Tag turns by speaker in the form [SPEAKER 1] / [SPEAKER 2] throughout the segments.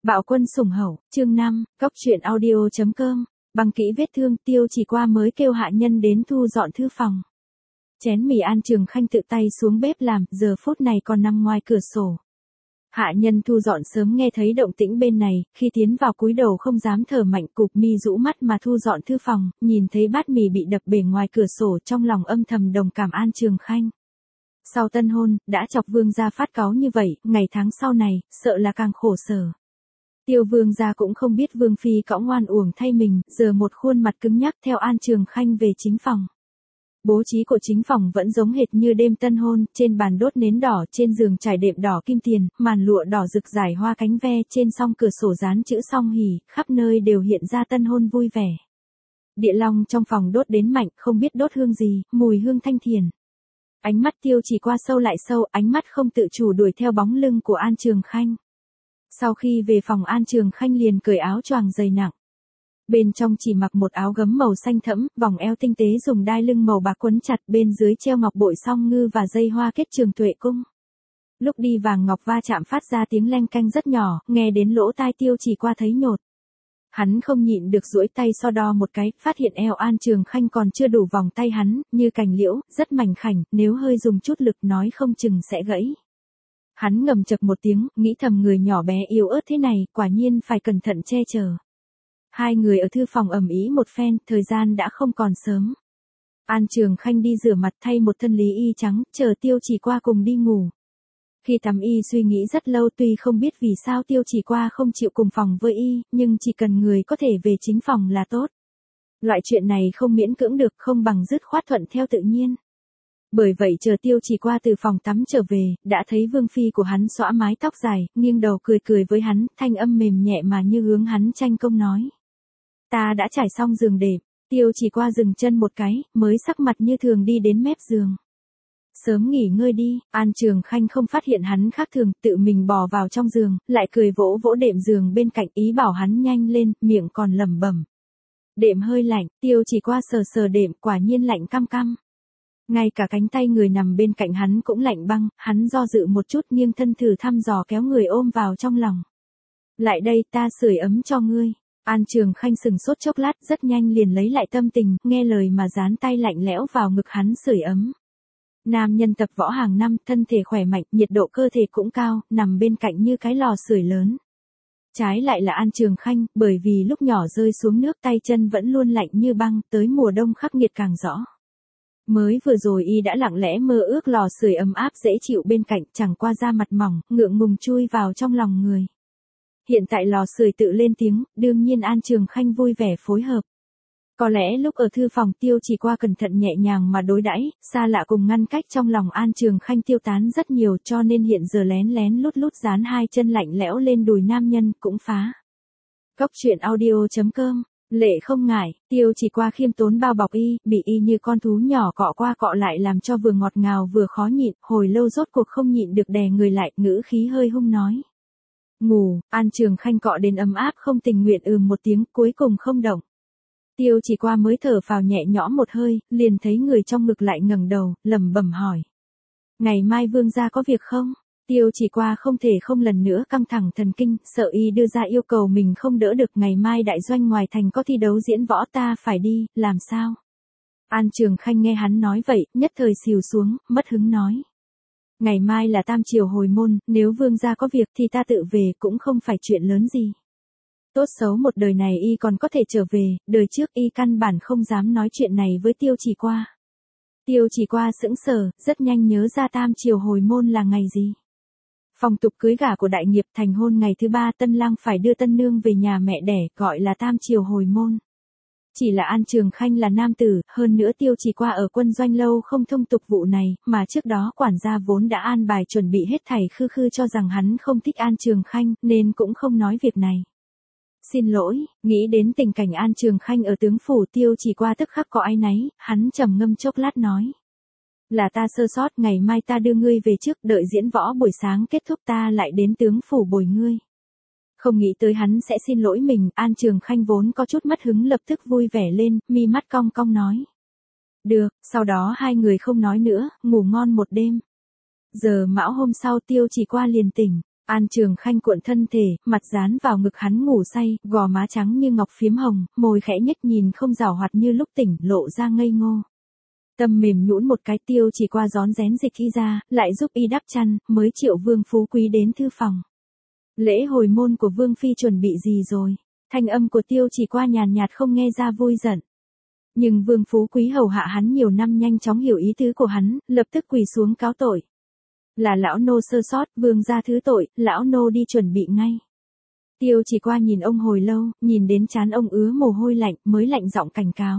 [SPEAKER 1] Bạo quân sủng hậu, chương 5, Cóc truyện audio.com, băng kỹ vết thương Tiêu Chỉ Qua mới kêu hạ nhân đến thu dọn thư phòng. Chén mì An Trường Khanh tự tay xuống bếp làm, giờ phút này còn nằm ngoài cửa sổ. Hạ nhân thu dọn sớm nghe thấy động tĩnh bên này, khi tiến vào cúi đầu không dám thở mạnh, cụp mi rũ mắt mà thu dọn thư phòng, nhìn thấy bát mì bị đập bể ngoài cửa sổ, trong lòng âm thầm đồng cảm An Trường Khanh. Sau tân hôn, đã chọc Vương gia phát cáu như vậy, ngày tháng sau này, sợ là càng khổ sở. Tiêu Vương gia cũng không biết Vương phi cõng oan uổng thay mình, giờ một khuôn mặt cứng nhắc theo An Trường Khanh về chính phòng. Bố trí của chính phòng vẫn giống hệt như đêm tân hôn, trên bàn đốt nến đỏ, trên giường trải đệm đỏ kim tiền, màn lụa đỏ rực rải hoa cánh ve, trên song cửa sổ dán chữ song hỉ, khắp nơi đều hiện ra tân hôn vui vẻ. Địa long trong phòng đốt đến mạnh, không biết đốt hương gì, mùi hương thanh thiền. Ánh mắt Tiêu Chỉ Qua sâu lại sâu, ánh mắt không tự chủ đuổi theo bóng lưng của An Trường Khanh. Sau khi về phòng An Trường Khanh liền cởi áo choàng dày nặng. Bên trong chỉ mặc một áo gấm màu xanh thẫm, vòng eo tinh tế dùng đai lưng màu bạc quấn chặt, bên dưới treo ngọc bội song ngư và dây hoa kết trường tuệ cung. Lúc đi vàng ngọc va chạm phát ra tiếng leng canh rất nhỏ, nghe đến lỗ tai Tiêu Chỉ Qua thấy nhột. Hắn không nhịn được duỗi tay so đo một cái, phát hiện eo An Trường Khanh còn chưa đủ vòng tay hắn, như cành liễu, rất mảnh khảnh, nếu hơi dùng chút lực nói không chừng sẽ gãy. Hắn ngầm chập một tiếng, nghĩ thầm người nhỏ bé yếu ớt thế này, quả nhiên phải cẩn thận che chở. Hai người ở thư phòng ầm ĩ một phen, thời gian đã không còn sớm. An Trường Khanh đi rửa mặt thay một thân lý y trắng, chờ Tiêu Chỉ Qua cùng đi ngủ. Khi tắm y suy nghĩ rất lâu, tuy không biết vì sao Tiêu Chỉ Qua không chịu cùng phòng với y, nhưng chỉ cần người có thể về chính phòng là tốt. Loại chuyện này không miễn cưỡng được, không bằng dứt khoát thuận theo tự nhiên. Bởi vậy chờ Tiêu Chỉ Qua từ phòng tắm trở về, đã thấy Vương phi của hắn xõa mái tóc dài, nghiêng đầu cười cười với hắn, thanh âm mềm nhẹ mà như hướng hắn tranh công nói. Ta đã trải xong giường đệm. Tiêu Chỉ Qua dừng chân một cái, mới sắc mặt như thường đi đến mép giường. Sớm nghỉ ngơi đi. An Trường Khanh không phát hiện hắn khác thường, tự mình bò vào trong giường, lại cười vỗ vỗ đệm giường bên cạnh, ý bảo hắn nhanh lên, miệng còn lẩm bẩm. Đệm hơi lạnh. Tiêu Chỉ Qua sờ sờ đệm, quả nhiên lạnh căm căm. Ngay cả cánh tay người nằm bên cạnh hắn cũng lạnh băng, hắn do dự một chút nghiêng thân thử thăm dò kéo người ôm vào trong lòng. Lại đây, ta sưởi ấm cho ngươi. An Trường Khanh sừng sốt chốc lát, rất nhanh liền lấy lại tâm tình, nghe lời mà dán tay lạnh lẽo vào ngực hắn sưởi ấm. Nam nhân tập võ hàng năm, thân thể khỏe mạnh, nhiệt độ cơ thể cũng cao, nằm bên cạnh như cái lò sưởi lớn. Trái lại là An Trường Khanh, bởi vì lúc nhỏ rơi xuống nước tay chân vẫn luôn lạnh như băng, tới mùa đông khắc nghiệt càng rõ. Mới vừa rồi y đã lặng lẽ mơ ước lò sưởi ấm áp dễ chịu bên cạnh, chẳng qua da mặt mỏng, ngượng ngùng chui vào trong lòng người. Hiện tại lò sưởi tự lên tiếng, đương nhiên An Trường Khanh vui vẻ phối hợp. Có lẽ lúc ở thư phòng Tiêu Chỉ Qua cẩn thận nhẹ nhàng mà đối đãi, xa lạ cùng ngăn cách trong lòng An Trường Khanh tiêu tán rất nhiều, cho nên hiện giờ lén lén lút lút dán hai chân lạnh lẽo lên đùi nam nhân, cũng phá. Cóc truyện audio.com. Lệ không ngại, Tiêu Chỉ Qua khiêm tốn bao bọc y, bị y như con thú nhỏ cọ qua cọ lại làm cho vừa ngọt ngào vừa khó nhịn, hồi lâu rốt cuộc không nhịn được đè người lại, ngữ khí hơi hung nói. Ngủ. An Trường Khanh cọ đến ấm áp không tình nguyện một tiếng, cuối cùng không động. Tiêu Chỉ Qua mới thở phào nhẹ nhõm một hơi, liền thấy người trong ngực lại ngẩng đầu, lẩm bẩm hỏi. Ngày mai Vương gia có việc không? Tiêu Chỉ Qua không thể không lần nữa căng thẳng thần kinh, sợ y đưa ra yêu cầu mình không đỡ được, ngày mai đại doanh ngoài thành có thi đấu diễn võ ta phải đi, làm sao? An Trường Khanh nghe hắn nói vậy, nhất thời xìu xuống, mất hứng nói. Ngày mai là tam triều hồi môn, nếu Vương gia có việc thì ta tự về, cũng không phải chuyện lớn gì. Tốt xấu một đời này y còn có thể trở về, đời trước y căn bản không dám nói chuyện này với Tiêu Chỉ Qua. Tiêu Chỉ Qua sững sờ, rất nhanh nhớ ra tam triều hồi môn là ngày gì. Phong tục cưới gả của đại nghiệp, thành hôn ngày thứ 3 tân lang phải đưa tân nương về nhà mẹ đẻ, gọi là tam triều hồi môn. Chỉ là An Trường Khanh là nam tử, hơn nữa Tiêu Chỉ Qua ở quân doanh lâu không thông tục vụ này, mà trước đó quản gia vốn đã an bài chuẩn bị hết thảy, khư khư cho rằng hắn không thích An Trường Khanh, nên cũng không nói việc này. Xin lỗi. Nghĩ đến tình cảnh An Trường Khanh ở tướng phủ, Tiêu Chỉ Qua tức khắc có áy náy, hắn trầm ngâm chốc lát nói. Là ta sơ sót, ngày mai ta đưa ngươi về trước, đợi diễn võ buổi sáng kết thúc ta lại đến tướng phủ bồi ngươi. Không nghĩ tới hắn sẽ xin lỗi mình, An Trường Khanh vốn có chút mất hứng lập tức vui vẻ lên, mi mắt cong cong nói. Được, sau đó hai người không nói nữa, ngủ ngon một đêm. Giờ mão hôm sau Tiêu Chỉ Qua liền tỉnh. An Trường Khanh cuộn thân thể, mặt dán vào ngực hắn ngủ say, gò má trắng như ngọc phiếm hồng, môi khẽ nhếch nhìn không giảo hoạt như lúc tỉnh, lộ ra ngây ngô. Tâm mềm nhũn một cái, Tiêu Chỉ Qua rón rén dịch y ra, lại giúp y đắp chăn, mới triệu Vương Phú Quý đến thư phòng. Lễ hồi môn của Vương Phi chuẩn bị gì rồi? Thanh âm của Tiêu Chỉ Qua nhàn nhạt không nghe ra vui giận. Nhưng Vương Phú Quý hầu hạ hắn nhiều năm nhanh chóng hiểu ý tứ của hắn, lập tức quỳ xuống cáo tội. Là lão nô sơ sót, vương gia thứ tội, lão nô đi chuẩn bị ngay. Tiêu Chỉ Qua nhìn ông hồi lâu, nhìn đến trán ông ứa mồ hôi lạnh, mới lạnh giọng cảnh cáo.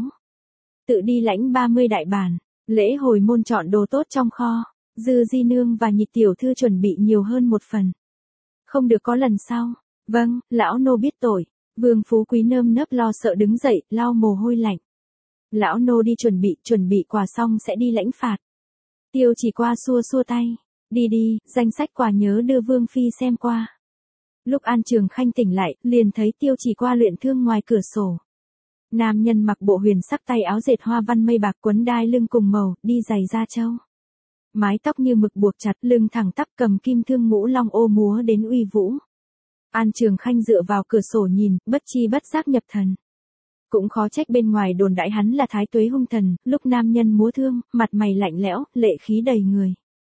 [SPEAKER 1] Tự đi lãnh 30 đại bản, lễ hồi môn chọn đồ tốt trong kho, Dư di nương và Nhị tiểu thư chuẩn bị nhiều hơn một phần. Không được có lần sau. Vâng, lão nô biết tội. Vương Phú Quý nơm nớp lo sợ đứng dậy, lau mồ hôi lạnh. Lão nô đi chuẩn bị quà xong sẽ đi lãnh phạt. Tiêu Chỉ Qua xua xua tay. Đi đi, danh sách quà nhớ đưa Vương Phi xem qua. Lúc An Trường Khanh tỉnh lại, liền thấy Tiêu Chỉ Qua luyện thương ngoài cửa sổ. Nam nhân mặc bộ huyền sắc tay áo dệt hoa văn mây bạc quấn đai lưng cùng màu, đi giày da trâu. Mái tóc như mực buộc chặt, lưng thẳng tắp, cầm kim thương ngũ long ô múa đến uy vũ. An Trường Khanh dựa vào cửa sổ nhìn, bất chi bất giác nhập thần. Cũng khó trách bên ngoài đồn đại hắn là thái tuế hung thần, lúc nam nhân múa thương, mặt mày lạnh lẽo, lệ khí đầy người.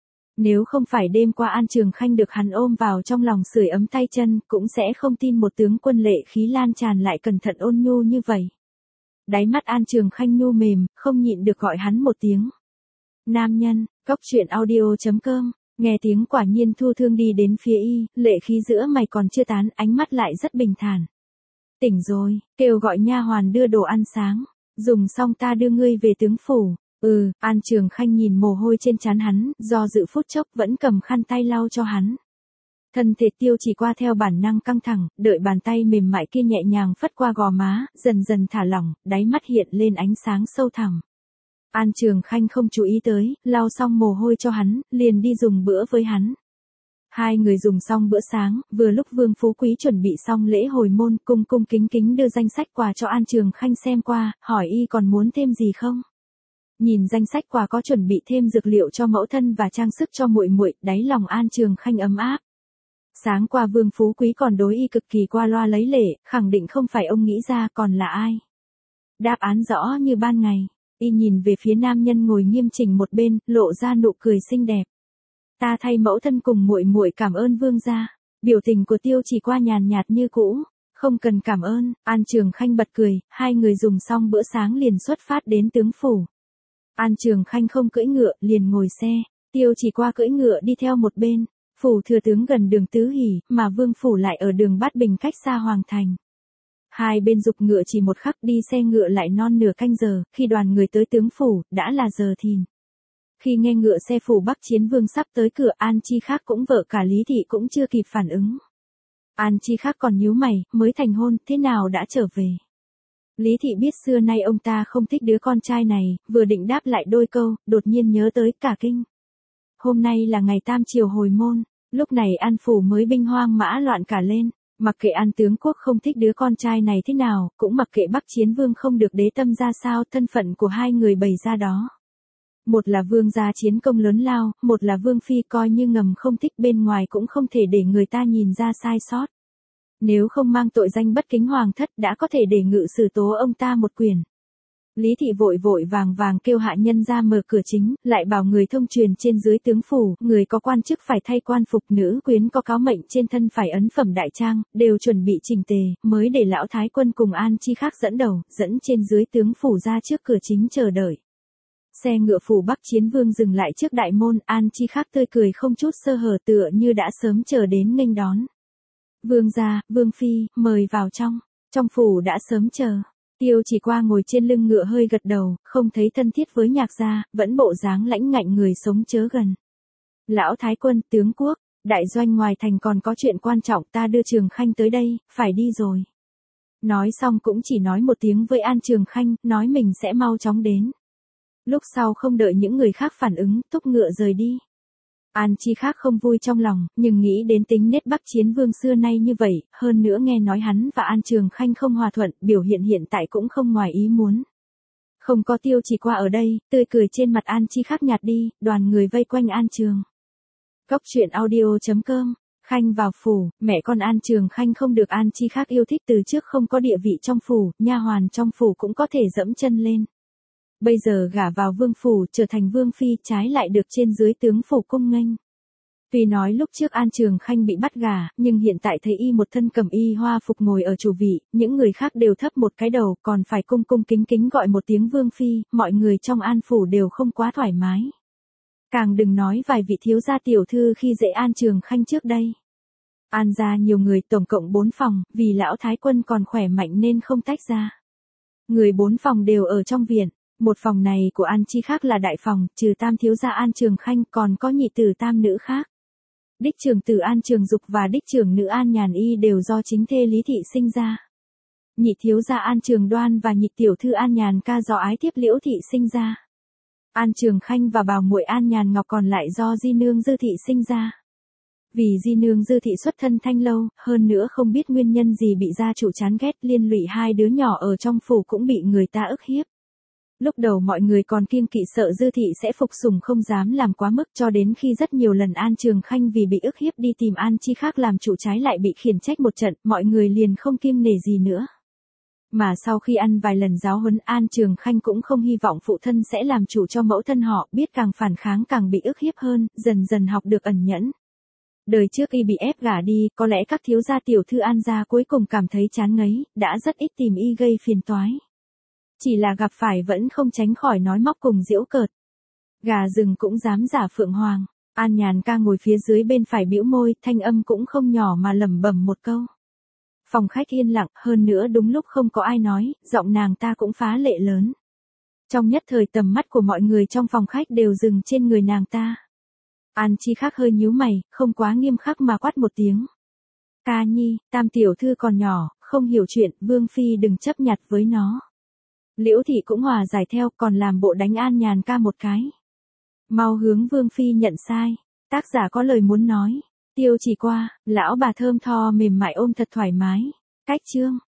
[SPEAKER 1] Nếu không phải đêm qua An Trường Khanh được hắn ôm vào trong lòng sưởi ấm tay chân, cũng sẽ không tin một tướng quân lệ khí lan tràn lại cẩn thận ôn nhu như vậy. Đáy mắt An Trường Khanh nhu mềm, không nhịn được gọi hắn một tiếng. Nam nhân, coctruyện.audio.com, nghe tiếng quả nhiên Thu Thương đi đến phía y, lệ khí giữa mày còn chưa tán, ánh mắt lại rất bình thản. Tỉnh rồi, kêu gọi nha hoàn đưa đồ ăn sáng, dùng xong ta đưa ngươi về tướng phủ. An Trường Khanh nhìn mồ hôi trên trán hắn, do dự phút chốc vẫn cầm khăn tay lau cho hắn. Thân thể Tiêu Chỉ Qua theo bản năng căng thẳng, đợi bàn tay mềm mại kia nhẹ nhàng phất qua gò má, dần dần thả lỏng, đáy mắt hiện lên ánh sáng sâu thẳm. An Trường Khanh không chú ý tới, lau xong mồ hôi cho hắn, liền đi dùng bữa với hắn. Hai người dùng xong bữa sáng, vừa lúc Vương Phú Quý chuẩn bị xong lễ hồi môn, cung cung kính kính đưa danh sách quà cho An Trường Khanh xem qua, hỏi y còn muốn thêm gì không. Nhìn danh sách quà có chuẩn bị thêm dược liệu cho mẫu thân và trang sức cho muội muội, đáy lòng An Trường Khanh ấm áp. Sáng qua Vương Phú Quý còn đối y cực kỳ qua loa lấy lệ, khẳng định không phải ông nghĩ ra, còn là ai. Đáp án rõ như ban ngày, y nhìn về phía nam nhân ngồi nghiêm chỉnh một bên, lộ ra nụ cười xinh đẹp. Ta thay mẫu thân cùng muội muội cảm ơn vương gia. Biểu tình của Tiêu Chỉ Qua nhàn nhạt như cũ. Không cần cảm ơn. An Trường Khanh bật cười, hai người dùng xong bữa sáng liền xuất phát đến tướng phủ. An Trường Khanh không cưỡi ngựa, liền ngồi xe. Tiêu Chỉ Qua cưỡi ngựa đi theo một bên. Phủ thừa tướng gần đường Tứ Hỷ, mà vương phủ lại ở đường Bát Bình cách xa Hoàng Thành. Hai bên giục ngựa chỉ một khắc, đi xe ngựa lại non nửa canh giờ, khi đoàn người tới tướng phủ, đã là giờ thìn. Khi nghe ngựa xe phủ Bắc Chiến Vương sắp tới cửa, An Chi Khác cũng vợ cả Lý Thị cũng chưa kịp phản ứng. An Chi Khác còn nhíu mày, mới thành hôn, thế nào đã trở về. Lý Thị biết xưa nay ông ta không thích đứa con trai này, vừa định đáp lại đôi câu, đột nhiên nhớ tới cả kinh. Hôm nay là ngày tam triều hồi môn, lúc này An phủ mới binh hoang mã loạn cả lên. Mặc kệ An tướng quốc không thích đứa con trai này thế nào, cũng mặc kệ Bắc Chiến Vương không được đế tâm ra sao, thân phận của hai người bày ra đó. Một là vương gia chiến công lớn lao, một là vương phi coi như ngầm không thích, bên ngoài cũng không thể để người ta nhìn ra sai sót. Nếu không mang tội danh bất kính hoàng thất đã có thể để ngự xử tố ông ta một quyền. Lý Thị vội vội vàng vàng kêu hạ nhân ra mở cửa chính, lại bảo người thông truyền trên dưới tướng phủ, người có quan chức phải thay quan phục, nữ quyến có cáo mệnh trên thân phải ấn phẩm đại trang, đều chuẩn bị chỉnh tề, mới để lão thái quân cùng An Chi Khác dẫn đầu, dẫn trên dưới tướng phủ ra trước cửa chính chờ đợi. Xe ngựa phủ Bắc Chiến Vương dừng lại trước đại môn, An Chi Khác tươi cười không chút sơ hở, tựa như đã sớm chờ đến nghênh đón. Vương gia, vương phi, mời vào trong. Trong phủ đã sớm chờ. Tiêu Chỉ Qua ngồi trên lưng ngựa hơi gật đầu, không thấy thân thiết với Nhạc gia, vẫn bộ dáng lãnh ngạnh người sống chớ gần. Lão thái quân, tướng quốc, đại doanh ngoài thành còn có chuyện quan trọng, ta đưa Trường Khanh tới đây, phải đi rồi. Nói xong cũng chỉ nói một tiếng với An Trường Khanh, nói mình sẽ mau chóng đến. Lúc sau không đợi những người khác phản ứng, thúc ngựa rời đi. An Chi Khác không vui trong lòng, nhưng nghĩ đến tính nết Bắc Chiến Vương xưa nay như vậy, hơn nữa nghe nói hắn và An Trường Khanh không hòa thuận, biểu hiện hiện tại cũng không ngoài ý muốn. Không có Tiêu Chỉ Qua ở đây, tươi cười trên mặt An Chi Khác nhạt đi, đoàn người vây quanh An Trường. Coctruyện.audio.com Khanh vào phủ, mẹ con An Trường Khanh không được An Chi Khác yêu thích, từ trước không có địa vị trong phủ, nha hoàn trong phủ cũng có thể dẫm chân lên. Bây giờ gả vào vương phủ, trở thành vương phi, trái lại được trên dưới tướng phủ cung nghênh. Tuy nói lúc trước An Trường Khanh bị bắt gả, nhưng hiện tại thấy y một thân cẩm y hoa phục ngồi ở chủ vị, những người khác đều thấp một cái đầu, còn phải cung cung kính kính gọi một tiếng vương phi, mọi người trong An phủ đều không quá thoải mái. Càng đừng nói vài vị thiếu gia tiểu thư khi dễ An Trường Khanh trước đây. An gia nhiều người, tổng cộng 4 phòng, vì lão thái quân còn khỏe mạnh nên không tách ra. Người 4 phòng đều ở trong viện, một phòng này của An Chi Khác là đại phòng, trừ tam thiếu gia An Trường Khanh còn có nhị tử tam nữ khác. Đích trưởng tử An Trường Dục và đích trưởng nữ An Nhàn Y đều do chính thê Lý Thị sinh ra. Nhị thiếu gia An Trường Đoan và nhị tiểu thư An Nhàn Ca do ái thiếp Liễu Thị sinh ra. An Trường Khanh và bảo muội An Nhàn Ngọc còn lại do di nương Dư Thị sinh ra. Vì di nương Dư Thị xuất thân thanh lâu, hơn nữa không biết nguyên nhân gì bị gia chủ chán ghét, liên lụy hai đứa nhỏ ở trong phủ cũng bị người ta ức hiếp. Lúc đầu mọi người còn kiêng kỵ sợ Dư Thị sẽ phục sủng không dám làm quá mức, cho đến khi rất nhiều lần An Trường Khanh vì bị ức hiếp đi tìm An Chi Khác làm chủ trái lại bị khiển trách một trận, mọi người liền không kiêng nể gì nữa. Mà sau khi ăn vài lần giáo huấn, An Trường Khanh cũng không hy vọng phụ thân sẽ làm chủ cho mẫu thân họ, biết càng phản kháng càng bị ức hiếp hơn, dần dần học được ẩn nhẫn. Đời trước y bị ép gả đi, có lẽ các thiếu gia tiểu thư An gia cuối cùng cảm thấy chán ngấy, đã rất ít tìm y gây phiền toái. Chỉ là gặp phải vẫn không tránh khỏi nói móc cùng giễu cợt. Gà rừng cũng dám giả phượng hoàng. An Nhàn Ca ngồi phía dưới bên phải bĩu môi, thanh âm cũng không nhỏ mà lẩm bẩm một câu. Phòng khách yên lặng, hơn nữa đúng lúc không có ai nói, giọng nàng ta cũng phá lệ lớn. Trong nhất thời tầm mắt của mọi người trong phòng khách đều dừng trên người nàng ta. An Chi Khác hơi nhíu mày, không quá nghiêm khắc mà quát một tiếng. Ca nhi, tam tiểu thư còn nhỏ, không hiểu chuyện, vương phi đừng chấp nhặt với nó. Liễu Thị cũng hòa giải theo, còn làm bộ đánh An Nhàn Ca một cái. Mau hướng vương phi nhận sai, tác giả có lời muốn nói. Tiêu Chỉ Qua, lão bà thơm tho mềm mại ôm thật thoải mái. Cách chương.